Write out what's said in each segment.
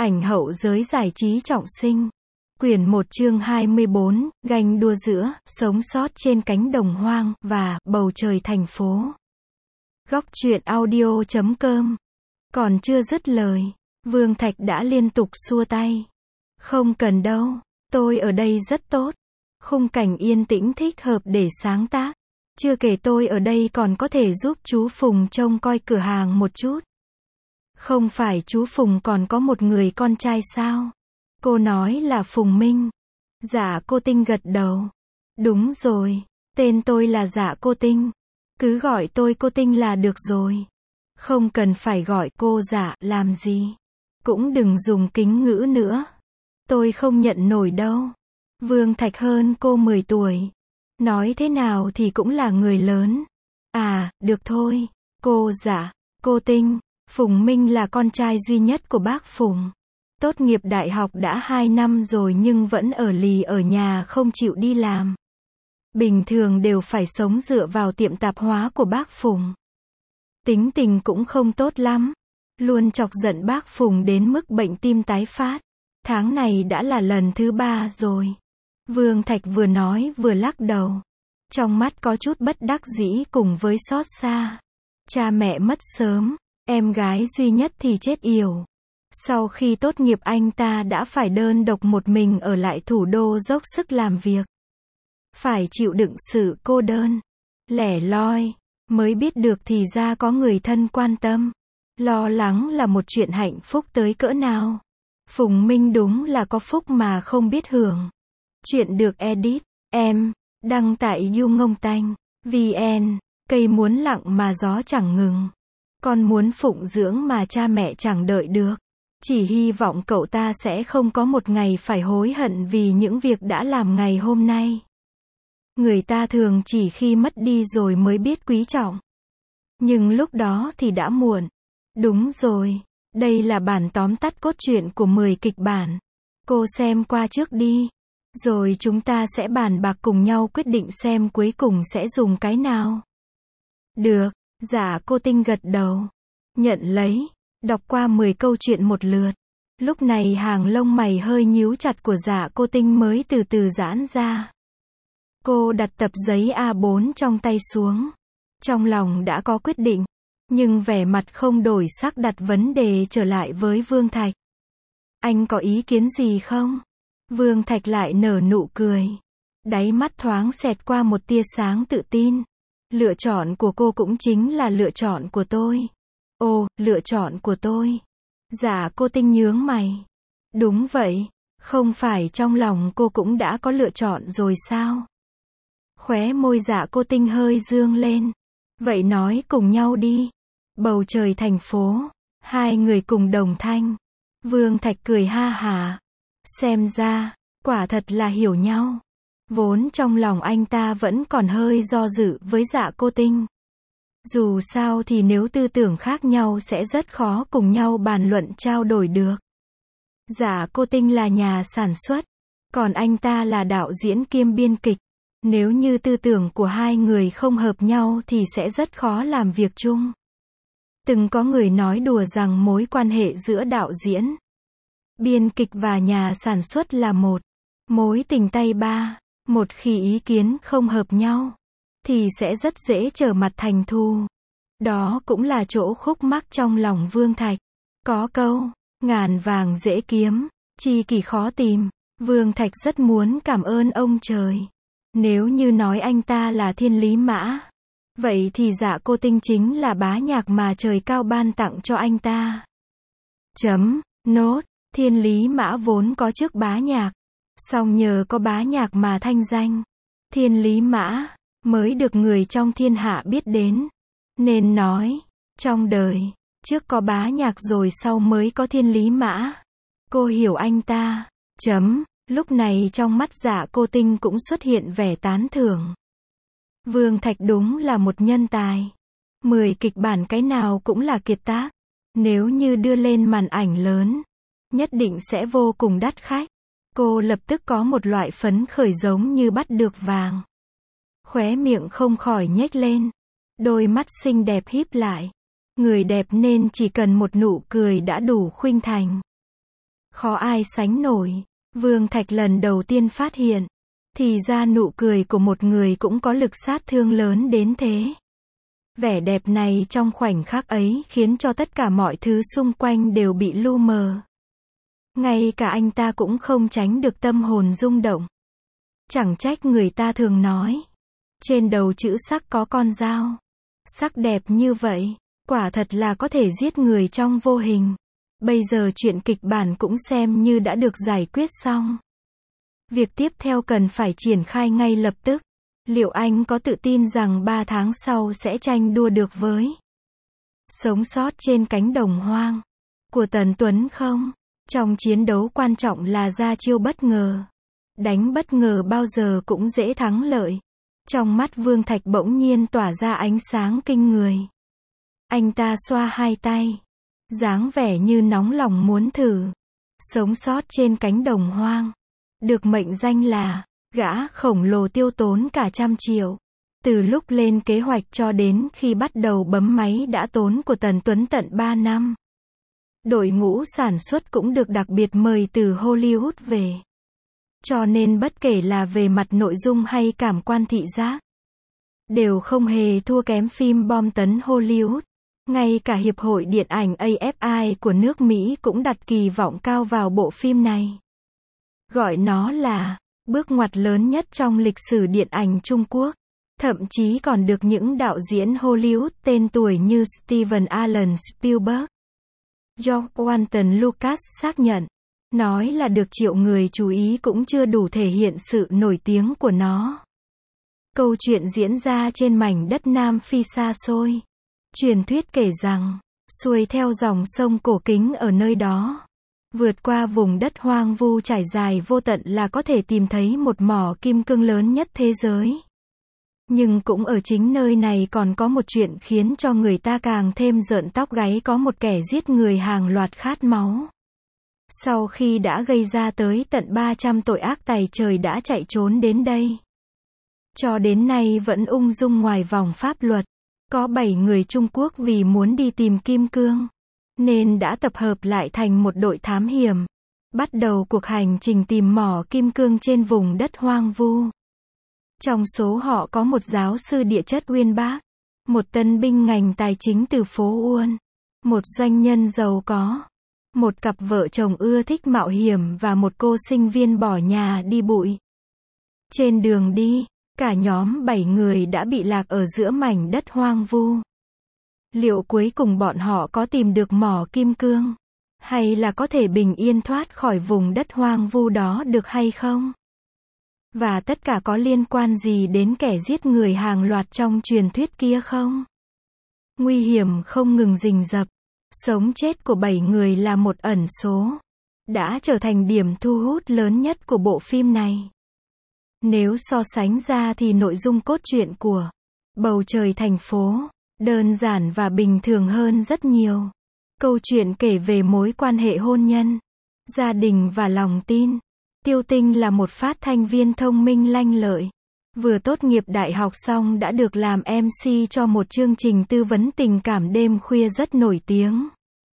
Ảnh hậu giới giải trí trọng sinh. Quyển 1 chương 24, ganh đua giữa, sống sót trên cánh đồng hoang, và, bầu trời thành phố. Góc truyện audio.com. Còn chưa dứt lời, Vương Thạch đã liên tục xua tay. Không cần đâu, tôi ở đây rất tốt. Khung cảnh yên tĩnh thích hợp để sáng tác. Chưa kể tôi ở đây còn có thể giúp chú Phùng trông coi cửa hàng một chút. Không phải chú Phùng còn có một người con trai sao? Cô nói là Phùng Minh. Dạ cô Tinh gật đầu. Đúng rồi, tên tôi là Dạ cô Tinh. Cứ gọi tôi cô Tinh là được rồi. Không cần phải gọi cô Dạ làm gì. Cũng đừng dùng kính ngữ nữa. Tôi không nhận nổi đâu. Vương Thạch hơn cô 10 tuổi. Nói thế nào thì cũng là người lớn. À, được thôi. Cô Dạ, cô Tinh. Phùng Minh là con trai duy nhất của bác Phùng. Tốt nghiệp đại học đã 2 năm rồi nhưng vẫn ở lì ở nhà không chịu đi làm. Bình thường đều phải sống dựa vào tiệm tạp hóa của bác Phùng. Tính tình cũng không tốt lắm. Luôn chọc giận bác Phùng đến mức bệnh tim tái phát. Tháng này đã là lần thứ 3 rồi. Vương Thạch vừa nói vừa lắc đầu. Trong mắt có chút bất đắc dĩ cùng với xót xa. Cha mẹ mất sớm. Em gái duy nhất thì chết yểu. Sau khi tốt nghiệp anh ta đã phải đơn độc một mình ở lại thủ đô dốc sức làm việc. Phải chịu đựng sự cô đơn, lẻ loi, mới biết được thì ra có người thân quan tâm. Lo lắng là một chuyện hạnh phúc tới cỡ nào. Phùng Minh đúng là có phúc mà không biết hưởng. Chuyện được edit, em, đăng tại YouNgongTanh.vn, cây muốn lặng mà gió chẳng ngừng. Con muốn phụng dưỡng mà cha mẹ chẳng đợi được. Chỉ hy vọng cậu ta sẽ không có một ngày phải hối hận vì những việc đã làm ngày hôm nay. Người ta thường chỉ khi mất đi rồi mới biết quý trọng. Nhưng lúc đó thì đã muộn. Đúng rồi, đây là bản tóm tắt cốt truyện của 10 kịch bản. Cô xem qua trước đi. Rồi chúng ta sẽ bàn bạc cùng nhau quyết định xem cuối cùng sẽ dùng cái nào. Được. Dạ cô Tinh gật đầu. Nhận lấy. Đọc qua 10 câu chuyện một lượt. Lúc này hàng lông mày hơi nhíu chặt của Dạ cô Tinh mới từ từ giãn ra. Cô đặt tập giấy A4 trong tay xuống. Trong lòng đã có quyết định. Nhưng vẻ mặt không đổi sắc đặt vấn đề trở lại với Vương Thạch. Anh có ý kiến gì không? Vương Thạch lại nở nụ cười. Đáy mắt thoáng xẹt qua một tia sáng tự tin. Lựa chọn của cô cũng chính là lựa chọn của tôi. Ồ, lựa chọn của tôi. Dạ cô Tinh nhướng mày. Đúng vậy, không phải trong lòng cô cũng đã có lựa chọn rồi sao? Khóe môi Dạ cô Tinh hơi dương lên. Vậy nói cùng nhau đi. Bầu trời thành phố. Hai người cùng đồng thanh. Vương Thạch cười ha hả. Xem ra, quả thật là hiểu nhau. Vốn trong lòng anh ta vẫn còn hơi do dự với Dạ cô Tinh. Dù sao thì nếu tư tưởng khác nhau sẽ rất khó cùng nhau bàn luận trao đổi được. Dạ cô Tinh là nhà sản xuất, còn anh ta là đạo diễn kiêm biên kịch. Nếu như tư tưởng của hai người không hợp nhau thì sẽ rất khó làm việc chung. Từng có người nói đùa rằng mối quan hệ giữa đạo diễn, biên kịch và nhà sản xuất là một mối tình tay ba. Một khi ý kiến không hợp nhau, thì sẽ rất dễ trở mặt thành thù. Đó cũng là chỗ khúc mắc trong lòng Vương Thạch. Có câu, ngàn vàng dễ kiếm, chi kỷ khó tìm. Vương Thạch rất muốn cảm ơn ông trời. Nếu như nói anh ta là thiên lý mã, vậy thì Dạ cô Tinh chính là bá nhạc mà trời cao ban tặng cho anh ta. Nốt, thiên lý mã vốn có chức bá nhạc. Song nhờ có bá nhạc mà thanh danh thiên lý mã mới được người trong thiên hạ biết đến. Nên nói, trong đời, trước có bá nhạc rồi sau mới có thiên lý mã. Cô hiểu anh ta. Lúc này trong mắt Dạ cô Tinh cũng xuất hiện vẻ tán thưởng. Vương Thạch đúng là một nhân tài. 10 kịch bản cái nào cũng là kiệt tác. Nếu như đưa lên màn ảnh lớn, nhất định sẽ vô cùng đắt khách. Cô lập tức có một loại phấn khởi giống như bắt được vàng. Khóe miệng không khỏi nhếch lên. Đôi mắt xinh đẹp híp lại. Người đẹp nên chỉ cần một nụ cười đã đủ khuynh thành. khó ai sánh nổi. Vương Thạch lần đầu tiên phát hiện, thì ra nụ cười của một người cũng có lực sát thương lớn đến thế. Vẻ đẹp này trong khoảnh khắc ấy khiến cho tất cả mọi thứ xung quanh đều bị lu mờ. Ngay cả anh ta cũng không tránh được tâm hồn rung động. Chẳng trách người ta thường nói, trên đầu chữ sắc có con dao. Sắc đẹp như vậy, quả thật là có thể giết người trong vô hình. Bây giờ chuyện kịch bản cũng xem như đã được giải quyết xong. Việc tiếp theo cần phải triển khai ngay lập tức. Liệu anh có tự tin rằng 3 tháng sau sẽ tranh đua được với Sống sót trên cánh đồng hoang của Tần Tuấn không? Trong chiến đấu quan trọng là ra chiêu bất ngờ. Đánh bất ngờ bao giờ cũng dễ thắng lợi. Trong mắt Vương Thạch bỗng nhiên tỏa ra ánh sáng kinh người. Anh ta xoa hai tay, dáng vẻ như nóng lòng muốn thử. Sống sót trên cánh đồng hoang, được mệnh danh là gã khổng lồ tiêu tốn cả 100 triệu. Từ lúc lên kế hoạch cho đến khi bắt đầu bấm máy đã tốn của Tần Tuấn tận 3 năm. Đội ngũ sản xuất cũng được đặc biệt mời từ Hollywood về. Cho nên bất kể là về mặt nội dung hay cảm quan thị giác, đều không hề thua kém phim bom tấn Hollywood. Ngay cả Hiệp hội Điện ảnh AFI của nước Mỹ cũng đặt kỳ vọng cao vào bộ phim này. Gọi nó là bước ngoặt lớn nhất trong lịch sử điện ảnh Trung Quốc. Thậm chí còn được những đạo diễn Hollywood tên tuổi như Steven Alan Spielberg, George Walton Lucas xác nhận. Nói là được triệu người chú ý cũng chưa đủ thể hiện sự nổi tiếng của nó. Câu chuyện diễn ra trên mảnh đất Nam Phi xa xôi. Truyền thuyết kể rằng, xuôi theo dòng sông cổ kính ở nơi đó, vượt qua vùng đất hoang vu trải dài vô tận là có thể tìm thấy một mỏ kim cương lớn nhất thế giới. Nhưng cũng ở chính nơi này còn có một chuyện khiến cho người ta càng thêm rợn tóc gáy, có một kẻ giết người hàng loạt khát máu. Sau khi đã gây ra tới tận 300 tội ác tày trời đã chạy trốn đến đây. Cho đến nay vẫn ung dung ngoài vòng pháp luật. Có 7 người Trung Quốc vì muốn đi tìm kim cương, nên đã tập hợp lại thành một đội thám hiểm. Bắt đầu cuộc hành trình tìm mỏ kim cương trên vùng đất hoang vu. Trong số họ có một giáo sư địa chất uyên bác, một tân binh ngành tài chính từ phố Uôn, một doanh nhân giàu có, một cặp vợ chồng ưa thích mạo hiểm và một cô sinh viên bỏ nhà đi bụi. Trên đường đi, cả nhóm 7 người đã bị lạc ở giữa mảnh đất hoang vu. Liệu cuối cùng bọn họ có tìm được mỏ kim cương, hay là có thể bình yên thoát khỏi vùng đất hoang vu đó được hay không? Và tất cả có liên quan gì đến kẻ giết người hàng loạt trong truyền thuyết kia không? Nguy hiểm không ngừng rình rập. Sống chết của 7 người là một ẩn số, đã trở thành điểm thu hút lớn nhất của bộ phim này. Nếu so sánh ra thì nội dung cốt truyện của Bầu Trời Thành Phố đơn giản và bình thường hơn rất nhiều. Câu chuyện kể về mối quan hệ hôn nhân, gia đình và lòng tin. Tiêu Tinh là một phát thanh viên thông minh lanh lợi. Vừa tốt nghiệp đại học xong đã được làm MC cho một chương trình tư vấn tình cảm đêm khuya rất nổi tiếng.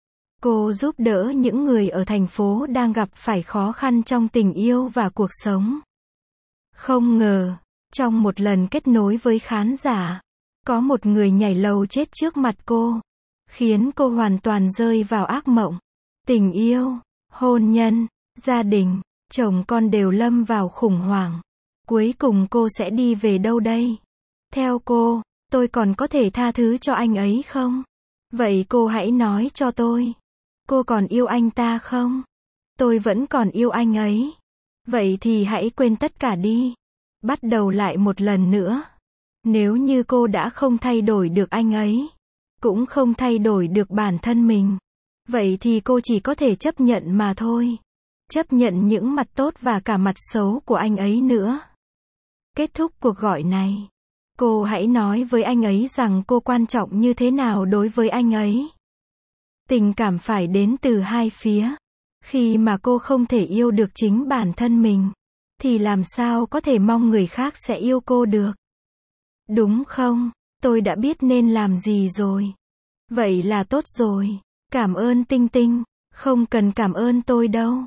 Cô giúp đỡ những người ở thành phố đang gặp phải khó khăn trong tình yêu và cuộc sống. Không ngờ, trong một lần kết nối với khán giả, có một người nhảy lầu chết trước mặt cô, khiến cô hoàn toàn rơi vào ác mộng. Tình yêu, hôn nhân, gia đình, chồng con đều lâm vào khủng hoảng. Cuối cùng cô sẽ đi về đâu đây? Theo cô, tôi còn có thể tha thứ cho anh ấy không? Vậy cô hãy nói cho tôi. Cô còn yêu anh ta không? Tôi vẫn còn yêu anh ấy. Vậy thì hãy quên tất cả đi. Bắt đầu lại một lần nữa. Nếu như cô đã không thay đổi được anh ấy, cũng không thay đổi được bản thân mình, vậy thì cô chỉ có thể chấp nhận mà thôi. Chấp nhận những mặt tốt và cả mặt xấu của anh ấy nữa. Kết thúc cuộc gọi này, cô hãy nói với anh ấy rằng cô quan trọng như thế nào đối với anh ấy. Tình cảm phải đến từ hai phía. Khi mà cô không thể yêu được chính bản thân mình, thì làm sao có thể mong người khác sẽ yêu cô được? Đúng không? Tôi đã biết nên làm gì rồi. Vậy là tốt rồi. Cảm ơn Tinh Tinh. Không cần cảm ơn tôi đâu.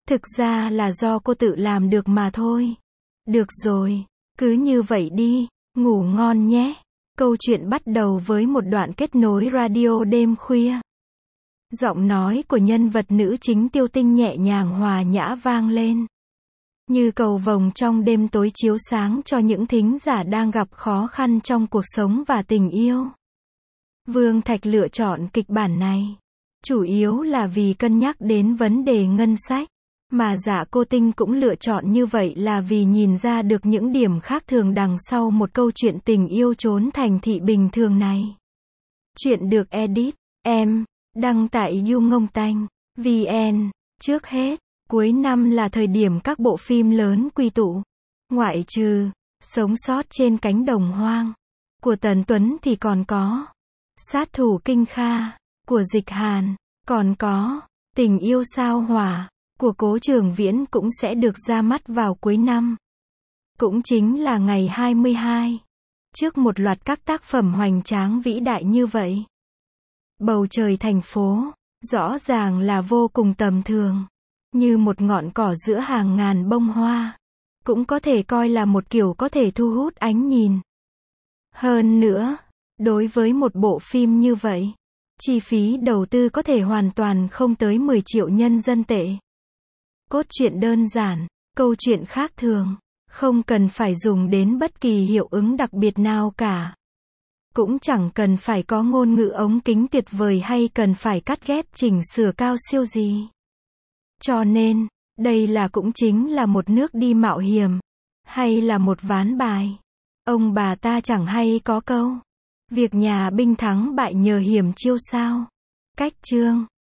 Thực ra là do cô tự làm được mà thôi. Được rồi, cứ như vậy đi, ngủ ngon nhé. Câu chuyện bắt đầu với một đoạn kết nối radio đêm khuya. Giọng nói của nhân vật nữ chính Tiêu Tinh nhẹ nhàng hòa nhã vang lên. Như cầu vồng trong đêm tối chiếu sáng cho những thính giả đang gặp khó khăn trong cuộc sống và tình yêu. Vương Thạch lựa chọn kịch bản này chủ yếu là vì cân nhắc đến vấn đề ngân sách, mà Dạ Cô Tinh cũng lựa chọn như vậy là vì nhìn ra được những điểm khác thường đằng sau một câu chuyện tình yêu trốn thành thị bình thường này. Chuyện được edit, đăng tại YouNgongTanh.vn. Trước hết, cuối năm là thời điểm các bộ phim lớn quy tụ. Ngoại trừ Sống sót trên cánh đồng hoang của Tần Tuấn thì còn có Sát thủ Kinh Kha của Dịch Hàn, còn có Tình yêu sao hỏa của Cố Trường Viễn cũng sẽ được ra mắt vào cuối năm. Cũng chính là ngày 22. Trước một loạt các tác phẩm hoành tráng vĩ đại như vậy. Bầu trời thành phố, rõ ràng là vô cùng tầm thường. Như một ngọn cỏ giữa hàng ngàn bông hoa. Cũng có thể coi là một kiểu có thể thu hút ánh nhìn. Hơn nữa, đối với một bộ phim như vậy, chi phí đầu tư có thể hoàn toàn không tới 10 triệu nhân dân tệ. Cốt truyện đơn giản, câu chuyện khác thường, không cần phải dùng đến bất kỳ hiệu ứng đặc biệt nào cả. Cũng chẳng cần phải có ngôn ngữ ống kính tuyệt vời hay cần phải cắt ghép chỉnh sửa cao siêu gì. Cho nên, đây là cũng chính là một nước đi mạo hiểm, hay là một ván bài. Ông bà ta chẳng hay có câu, việc nhà binh thắng bại nhờ hiểm chiêu sao. Cách chương